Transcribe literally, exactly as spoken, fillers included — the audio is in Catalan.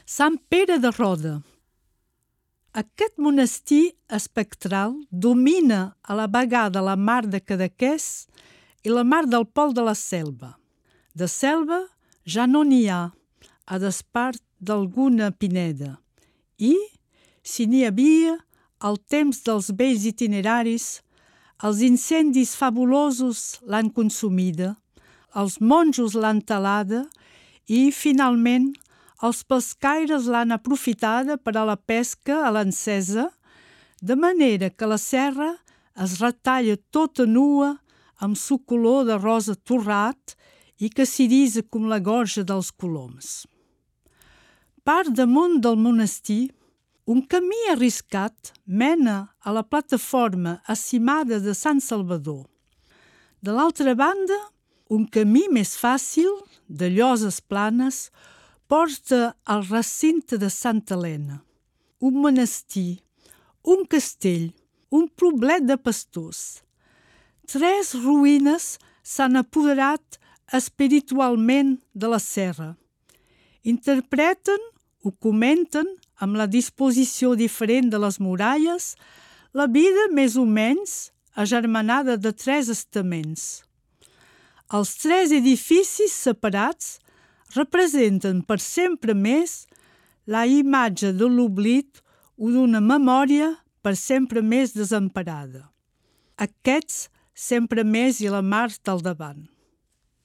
Sant Pere de Roda. Aquest monestir espectral domina a la vegada la mar de Cadaqués i la mar del Pol de la Selva. De selva ja no n'hi ha, a despart d'alguna pineda. I, si n'hi havia, al temps dels vells itineraris, els incendis fabulosos l'han consumida, els monjos l'han talada i, finalment, els pescaires l'han aprofitada per a la pesca a l'encesa, de manera que la serra es retalla tota nua amb su color de rosa torrat i que s'irisa com la gorja dels coloms. Per damunt del monestir, un camí arriscat mena a la plataforma acimada de Sant Salvador. De l'altra banda, un camí més fàcil, de lloses planes, porta al recinte de Santa Helena. Un monestir, un castell, un poblet de pastors. Tres ruïnes s'han apoderat espiritualment de la serra. Interpreten o comenten, amb la disposició diferent de les muralles, la vida més o menys agermanada de tres estaments. Els tres edificis separats representen per sempre més la imatge de l'oblit o d'una memòria per sempre més desemparada. Aquests sempre més i la mar del davant.